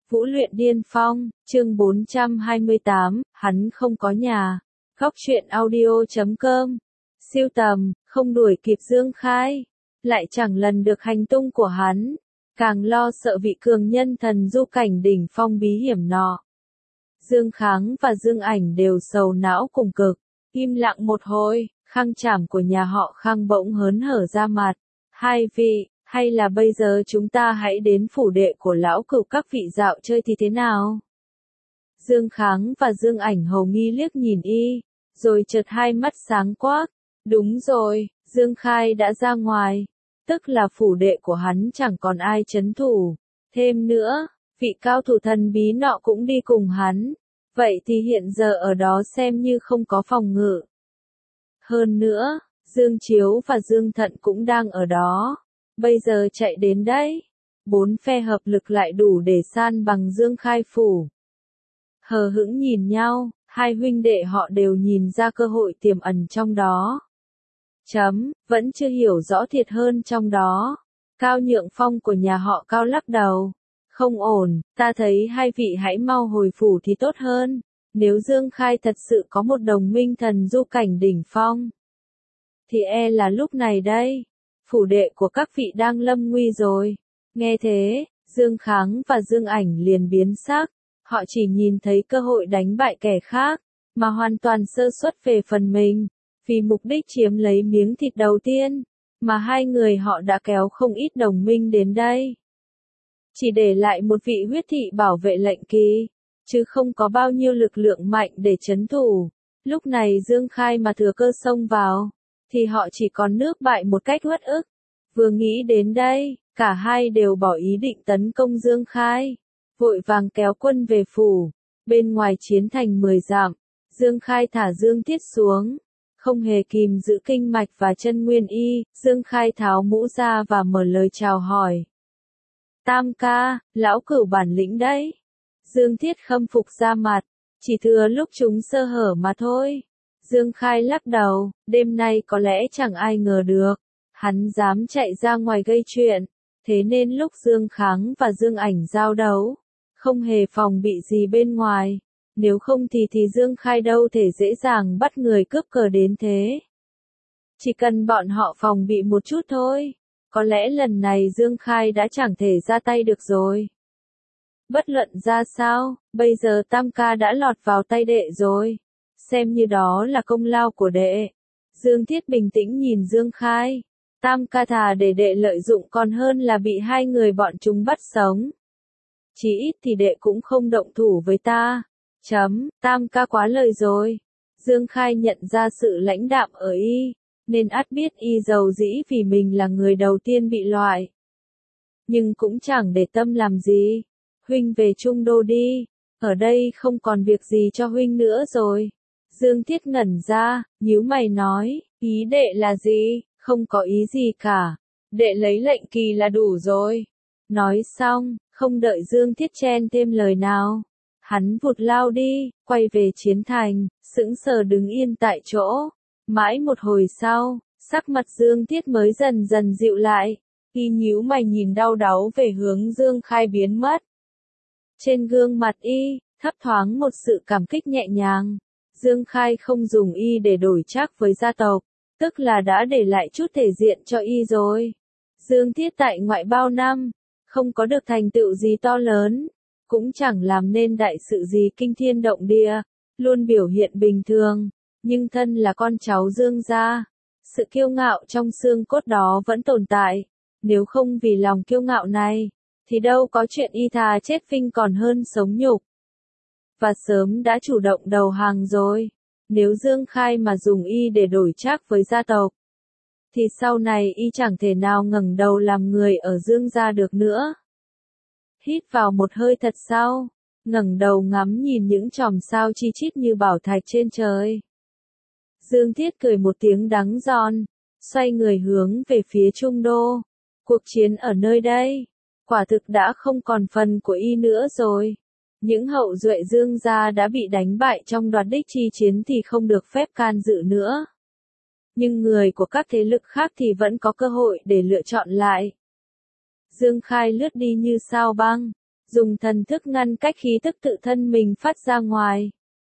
Vũ luyện điên phong, chương 428, hắn không có nhà. Góc truyện audio.com. Siêu tầm, không đuổi kịp Dương Khai. Lại chẳng lần được hành tung của hắn. Càng lo sợ vị cường nhân thần du cảnh đỉnh phong bí hiểm nọ. Dương Kháng và Dương Ảnh đều sầu não cùng cực. Im lặng một hồi, Khang Trảm của nhà họ Khang bỗng hớn hở ra mặt. Hai vị, hay là bây giờ chúng ta hãy đến phủ đệ của lão cửu các vị dạo chơi thì thế nào? Dương Kháng và Dương Ảnh hầu nghi liếc nhìn y, rồi chợt hai mắt sáng quắc. Đúng rồi, Dương Khai đã ra ngoài, tức là phủ đệ của hắn chẳng còn ai trấn thủ. Thêm nữa, vị cao thủ thần bí nọ cũng đi cùng hắn, vậy thì hiện giờ ở đó xem như không có phòng ngự. Hơn nữa, Dương Chiếu và Dương Thận cũng đang ở đó. Bây giờ chạy đến đấy, bốn phe hợp lực lại đủ để san bằng Dương Khai phủ. Hờ hững nhìn nhau, hai huynh đệ họ đều nhìn ra cơ hội tiềm ẩn trong đó. Vẫn chưa hiểu rõ thiệt hơn trong đó. Cao Nhượng Phong của nhà họ Cao lắc đầu. Không ổn, ta thấy hai vị hãy mau hồi phủ thì tốt hơn. Nếu Dương Khai thật sự có một đồng minh thần du cảnh đỉnh phong, thì e là lúc này đây, phủ đệ của các vị đang lâm nguy rồi. Nghe thế, Dương Kháng và Dương Ảnh liền biến sắc. Họ chỉ nhìn thấy cơ hội đánh bại kẻ khác, mà hoàn toàn sơ suất về phần mình. Vì mục đích chiếm lấy miếng thịt đầu tiên, mà hai người họ đã kéo không ít đồng minh đến đây. Chỉ để lại một vị huyết thị bảo vệ lệnh kỳ, chứ không có bao nhiêu lực lượng mạnh để trấn thủ. Lúc này Dương Khai mà thừa cơ xông vào, thì họ chỉ còn nước bại một cách uất ức. Vừa nghĩ đến đây, cả hai đều bỏ ý định tấn công Dương Khai, vội vàng kéo quân về phủ. Bên ngoài chiến thành 10 dặm, Dương Khai thả Dương Thiết xuống, không hề kìm giữ kinh mạch và chân nguyên y. Dương Khai tháo mũ ra và mở lời chào hỏi. Tam ca, lão cửu bản lĩnh đấy. Dương Thiết khâm phục ra mặt, chỉ thừa lúc chúng sơ hở mà thôi. Dương Khai lắc đầu, đêm nay có lẽ chẳng ai ngờ được, hắn dám chạy ra ngoài gây chuyện. Thế nên lúc Dương Kháng và Dương Ảnh giao đấu, không hề phòng bị gì bên ngoài. Nếu không thì Dương Khai đâu thể dễ dàng bắt người cướp cờ đến thế. Chỉ cần bọn họ phòng bị một chút thôi, có lẽ lần này Dương Khai đã chẳng thể ra tay được rồi. Bất luận ra sao, bây giờ Tam ca đã lọt vào tay đệ rồi. Xem như đó là công lao của đệ. Dương Thiết bình tĩnh nhìn Dương Khai. Tam ca thà để đệ lợi dụng còn hơn là bị hai người bọn chúng bắt sống. Chỉ ít thì đệ cũng không động thủ với ta. Tam ca quá lời rồi. Dương Khai nhận ra sự lãnh đạm ở y, nên ắt biết y giàu dĩ vì mình là người đầu tiên bị loại. Nhưng cũng chẳng để tâm làm gì. Huynh về Trung Đô đi, ở đây không còn việc gì cho huynh nữa rồi. Dương Thiết ngẩn ra, nhíu mày nói, ý đệ là gì? Không có ý gì cả, đệ lấy lệnh kỳ là đủ rồi. Nói xong, không đợi Dương Thiết chen thêm lời nào, hắn vụt lao đi, quay về chiến thành, sững sờ đứng yên tại chỗ. Mãi một hồi sau, sắc mặt Dương Thiết mới dần dần dịu lại, y nhíu mày nhìn đau đáu về hướng Dương Khai biến mất. Trên gương mặt y, thấp thoáng một sự cảm kích nhẹ nhàng. Dương Khai không dùng y để đổi trác với gia tộc, tức là đã để lại chút thể diện cho y rồi. Dương Thiết tại ngoại bao năm, không có được thành tựu gì to lớn, cũng chẳng làm nên đại sự gì kinh thiên động địa, luôn biểu hiện bình thường, nhưng thân là con cháu Dương gia, sự kiêu ngạo trong xương cốt đó vẫn tồn tại. Nếu không vì lòng kiêu ngạo này, thì đâu có chuyện y thà chết phinh còn hơn sống nhục. Và sớm đã chủ động đầu hàng rồi. Nếu Dương Khai mà dùng y để đổi trác với gia tộc, thì sau này y chẳng thể nào ngẩng đầu làm người ở Dương gia được nữa. Hít vào một hơi thật sâu, ngẩng đầu ngắm nhìn những chòm sao chi chít như bảo thạch trên trời. Dương Thiết cười một tiếng đắng giòn, xoay người hướng về phía Trung Đô. Cuộc chiến ở nơi đây, quả thực đã không còn phần của y nữa rồi. Những hậu duệ Dương gia đã bị đánh bại trong đoạt đích chi chiến thì không được phép can dự nữa. Nhưng người của các thế lực khác thì vẫn có cơ hội để lựa chọn lại. Dương Khai lướt đi như sao băng, dùng thần thức ngăn cách khí tức tự thân mình phát ra ngoài.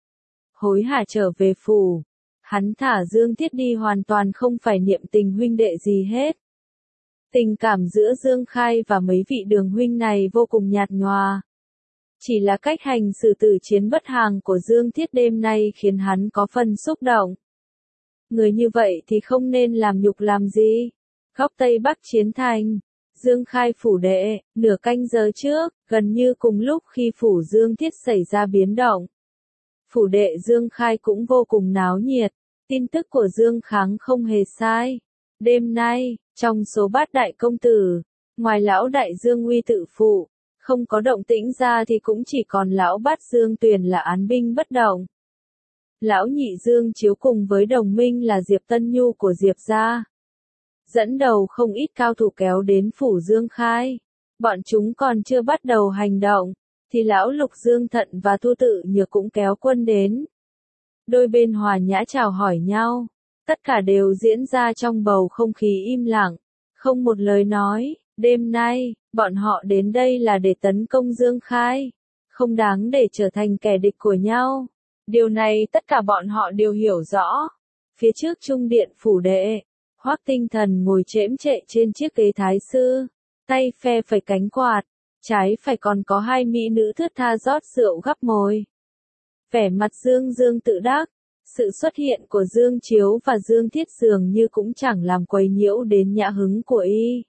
Hối hả trở về phủ, hắn thả Dương Thiết đi hoàn toàn không phải niệm tình huynh đệ gì hết. Tình cảm giữa Dương Khai và mấy vị đường huynh này vô cùng nhạt nhòa. Chỉ là cách hành xử tử chiến bất hàng của Dương Thiết đêm nay khiến hắn có phần xúc động. Người như vậy thì không nên làm nhục làm gì. Góc Tây Bắc chiến thành, Dương Khai phủ đệ, nửa canh giờ trước, gần như cùng lúc khi phủ Dương Thiết xảy ra biến động. Phủ đệ Dương Khai cũng vô cùng náo nhiệt, tin tức của Dương Kháng không hề sai. Đêm nay, trong số bát đại công tử, ngoài lão đại Dương Uy tự phụ, không có động tĩnh ra thì cũng chỉ còn lão bát Dương Tuyền là án binh bất động. Lão nhị Dương Chiếu cùng với đồng minh là Diệp Tân Nhu của Diệp gia, dẫn đầu không ít cao thủ kéo đến phủ Dương Khai. Bọn chúng còn chưa bắt đầu hành động, thì lão Lục Dương Thận và Thu Tự Nhược cũng kéo quân đến. Đôi bên hòa nhã chào hỏi nhau, tất cả đều diễn ra trong bầu không khí im lặng, không một lời nói. Đêm nay, bọn họ đến đây là để tấn công Dương Khai, không đáng để trở thành kẻ địch của nhau. Điều này tất cả bọn họ đều hiểu rõ. Phía trước trung điện phủ đệ, Hoắc Tinh Thần ngồi chễm chệ trên chiếc ghế thái sư, tay phe phẩy cánh quạt, trái phải còn có hai mỹ nữ thướt tha rót rượu gắp mồi. Vẻ mặt Dương Dương tự đắc, sự xuất hiện của Dương Chiếu và Dương Thiết dường như cũng chẳng làm quấy nhiễu đến nhã hứng của y.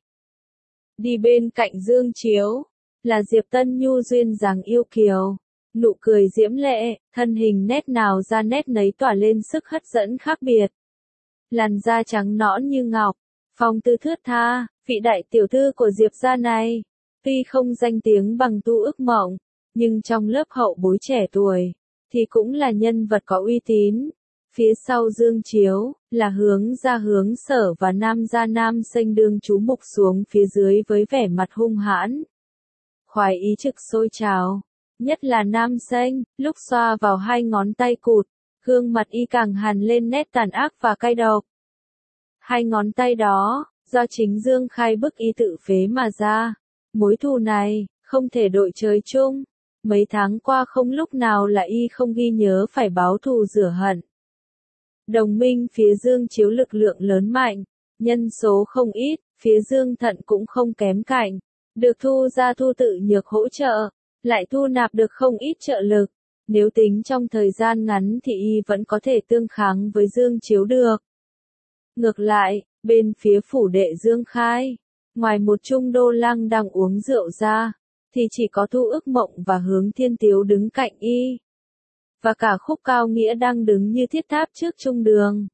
Đi bên cạnh Dương Chiếu, là Diệp Tân Nhu duyên dáng yêu kiều, nụ cười diễm lệ, thân hình nét nào ra nét nấy tỏa lên sức hấp dẫn khác biệt. Làn da trắng nõn như ngọc, phong tư thướt tha, vị đại tiểu thư của Diệp gia này, tuy không danh tiếng bằng Tu Ước Mộng, nhưng trong lớp hậu bối trẻ tuổi, thì cũng là nhân vật có uy tín. Phía sau Dương Chiếu, là Hướng gia Hướng Sở và Nam gia Nam Xanh đương chú mục xuống phía dưới với vẻ mặt hung hãn. Khoái ý trực sôi trào, nhất là Nam Xanh, lúc xoa vào hai ngón tay cụt, gương mặt y càng hằn lên nét tàn ác và cay độc. Hai ngón tay đó, do chính Dương Khai bức y tự phế mà ra. Mối thù này, không thể đội trời chung. Mấy tháng qua không lúc nào là y không ghi nhớ phải báo thù rửa hận. Đồng minh phía Dương Chiếu lực lượng lớn mạnh, nhân số không ít, phía Dương Thận cũng không kém cạnh. Được Thu ra Thu Tự Nhược hỗ trợ, lại thu nạp được không ít trợ lực. Nếu tính trong thời gian ngắn thì y vẫn có thể tương kháng với Dương Chiếu được. Ngược lại, bên phía phủ đệ Dương Khai, ngoài một Trung Đô Lăng đang uống rượu ra, thì chỉ có Thu Ước Mộng và Hướng Thiên Tiếu đứng cạnh y. Và cả Khúc Cao Nghĩa đang đứng như thiết tháp trước trung đường.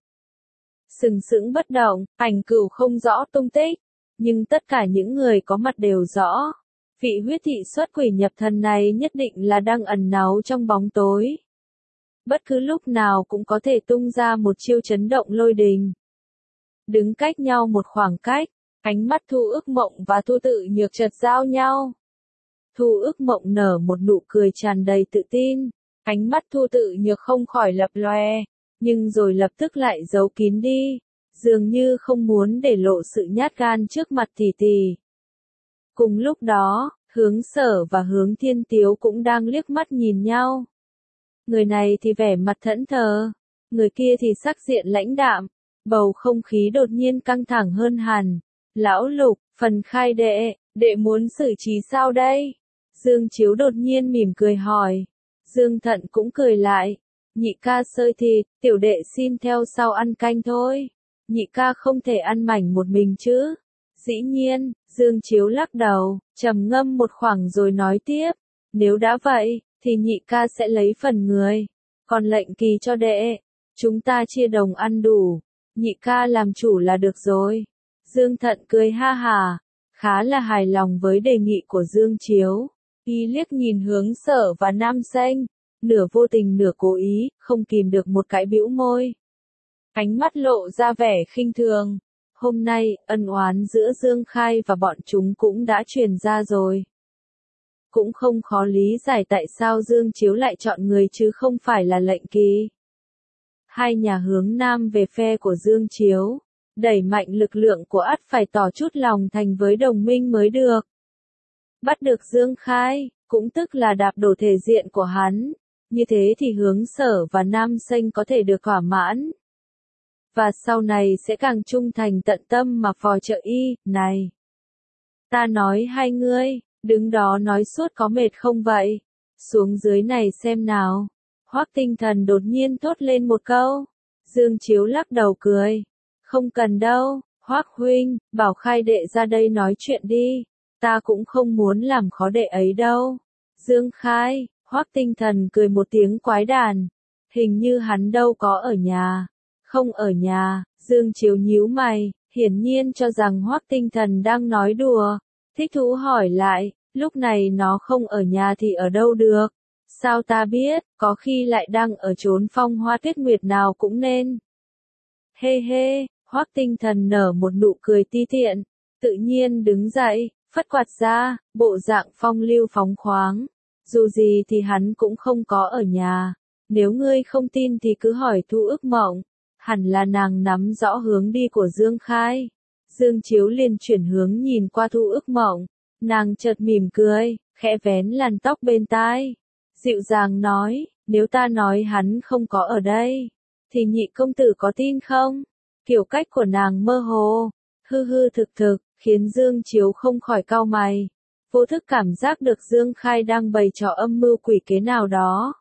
Sừng sững bất động, Ảnh Cửu không rõ tung tích, nhưng tất cả những người có mặt đều rõ. Vị huyết thị xuất quỷ nhập thần này nhất định là đang ẩn náu trong bóng tối. Bất cứ lúc nào cũng có thể tung ra một chiêu chấn động lôi đình. Đứng cách nhau một khoảng cách, ánh mắt Thu Ước Mộng và Thu Tự Nhược chợt giao nhau. Thu Ước Mộng nở một nụ cười tràn đầy tự tin, ánh mắt Thu Tự Nhược không khỏi lập lòe, nhưng rồi lập tức lại giấu kín đi, dường như không muốn để lộ sự nhát gan trước mặt tỷ tỷ. Cùng lúc đó, Hướng Sở và Hướng Thiên Tiếu cũng đang liếc mắt nhìn nhau. Người này thì vẻ mặt thẫn thờ, người kia thì sắc diện lãnh đạm, bầu không khí đột nhiên căng thẳng hơn hẳn. Lão Lục, phần khai đệ muốn xử trí sao đây? Dương Chiếu đột nhiên mỉm cười hỏi. Dương Thận cũng cười lại. Nhị ca sơi thịt, tiểu đệ xin theo sau ăn canh thôi. Nhị ca không thể ăn mảnh một mình chứ? Dĩ nhiên, Dương Chiếu lắc đầu, trầm ngâm một khoảng rồi nói tiếp. Nếu đã vậy, thì nhị ca sẽ lấy phần người. Còn lệnh kỳ cho đệ, chúng ta chia đồng ăn đủ. Nhị ca làm chủ là được rồi. Dương Thận cười ha hà, khá là hài lòng với đề nghị của Dương Chiếu. Y liếc nhìn Hướng Sở và Nam Xanh, nửa vô tình nửa cố ý, không kìm được một cái bĩu môi. Ánh mắt lộ ra vẻ khinh thường. Hôm nay, ân oán giữa Dương Khai và bọn chúng cũng đã truyền ra rồi. Cũng không khó lý giải tại sao Dương Chiếu lại chọn người chứ không phải là lệnh kỳ. Hai nhà hướng Nam về phe của Dương Chiếu, đẩy mạnh lực lượng của ắt phải tỏ chút lòng thành với đồng minh mới được. Bắt được Dương Khai, cũng tức là đạp đổ thể diện của hắn. Như thế thì Hướng Sở và Nam Xanh có thể được thỏa mãn. Và sau này sẽ càng trung thành tận tâm mà phò trợ y, này. Ta nói hai ngươi, đứng đó nói suốt có mệt không vậy? Xuống dưới này xem nào. Hoắc Tinh Thần đột nhiên thốt lên một câu. Dương Chiếu lắc đầu cười. Không cần đâu, Hoắc huynh, bảo Khai đệ ra đây nói chuyện đi. Ta cũng không muốn làm khó đệ ấy đâu. Dương Khai, Hoắc Tinh Thần cười một tiếng quái đản. Hình như hắn đâu có ở nhà. Không ở nhà, Dương Chiếu nhíu mày, hiển nhiên cho rằng Hoắc Tinh Thần đang nói đùa. Thích thú hỏi lại, lúc này nó không ở nhà thì ở đâu được? Sao ta biết, có khi lại đang ở chốn phong hoa tuyết nguyệt nào cũng nên. Hê hê, Hoắc Tinh Thần nở một nụ cười ti tiện, tự nhiên đứng dậy, phất quạt ra, bộ dạng phong lưu phóng khoáng. Dù gì thì hắn cũng không có ở nhà. Nếu ngươi không tin thì cứ hỏi Thu Ức Mộng. Hẳn là nàng nắm rõ hướng đi của Dương Khai. Dương Chiếu liền chuyển hướng nhìn qua Thu Ức Mộng. Nàng chợt mỉm cười, khẽ vén làn tóc bên tai. Dịu dàng nói, nếu ta nói hắn không có ở đây, thì nhị công tử có tin không? Kiểu cách của nàng mơ hồ, hư hư thực thực, khiến Dương Chiếu không khỏi cau mày. Vô thức cảm giác được Dương Khai đang bày trò âm mưu quỷ kế nào đó.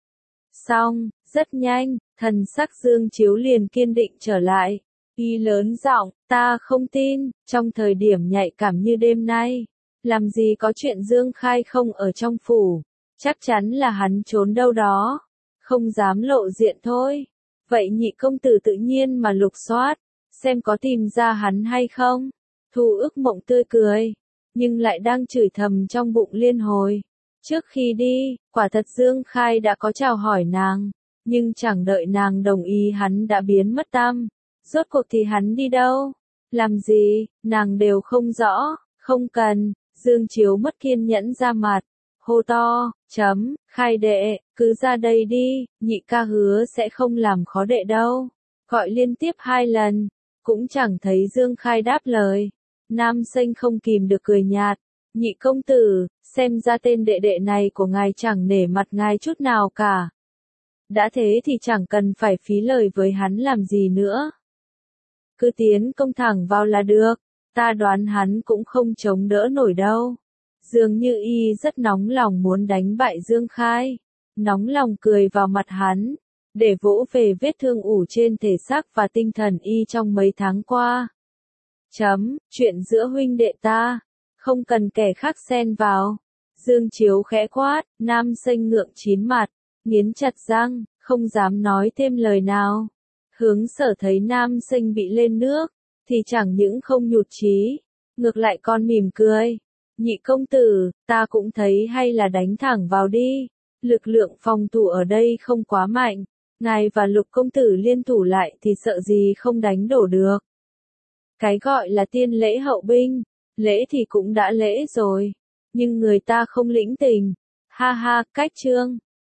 Xong, rất nhanh, thần sắc Dương Chiếu liền kiên định trở lại. Y lớn giọng, ta không tin, trong thời điểm nhạy cảm như đêm nay, làm gì có chuyện Dương Khai không ở trong phủ, chắc chắn là hắn trốn đâu đó, không dám lộ diện thôi. Vậy nhị công tử tự nhiên mà lục soát, xem có tìm ra hắn hay không. Thu Ức Mộng tươi cười, nhưng lại đang chửi thầm trong bụng liên hồi. Trước khi đi, quả thật Dương Khai đã có chào hỏi nàng, nhưng chẳng đợi nàng đồng ý hắn đã biến mất tăm. Rốt cuộc thì hắn đi đâu? Làm gì? Nàng đều không rõ. Không cần. Dương Chiếu mất kiên nhẫn ra mặt. Hô to, Khai đệ, cứ ra đây đi, nhị ca hứa sẽ không làm khó đệ đâu. Gọi liên tiếp 2 lần, cũng chẳng thấy Dương Khai đáp lời. Nam Xanh không kìm được cười nhạt. Nhị công tử, xem ra tên đệ đệ này của ngài chẳng nể mặt ngài chút nào cả. Đã thế thì chẳng cần phải phí lời với hắn làm gì nữa. Cứ tiến công thẳng vào là được, ta đoán hắn cũng không chống đỡ nổi đâu. Dường như y rất nóng lòng muốn đánh bại Dương Khai, nóng lòng cười vào mặt hắn, để vỗ về vết thương ủ trên thể xác và tinh thần y trong mấy tháng qua. Chuyện giữa huynh đệ ta, không cần kẻ khác xen vào. Dương Chiếu khẽ quát, Nam Xanh ngượng chín mặt, nghiến chặt răng, không dám nói thêm lời nào. Hướng Sở thấy Nam Xanh bị lên nước, thì chẳng những không nhụt chí, ngược lại còn mỉm cười. Nhị công tử, ta cũng thấy hay là đánh thẳng vào đi. Lực lượng phòng thủ ở đây không quá mạnh. Ngài và Lục công tử liên thủ lại thì sợ gì không đánh đổ được. Cái gọi là tiên lễ hậu binh, lễ thì cũng đã lễ rồi. Nhưng người ta không lĩnh tình. Ha ha, cách trương.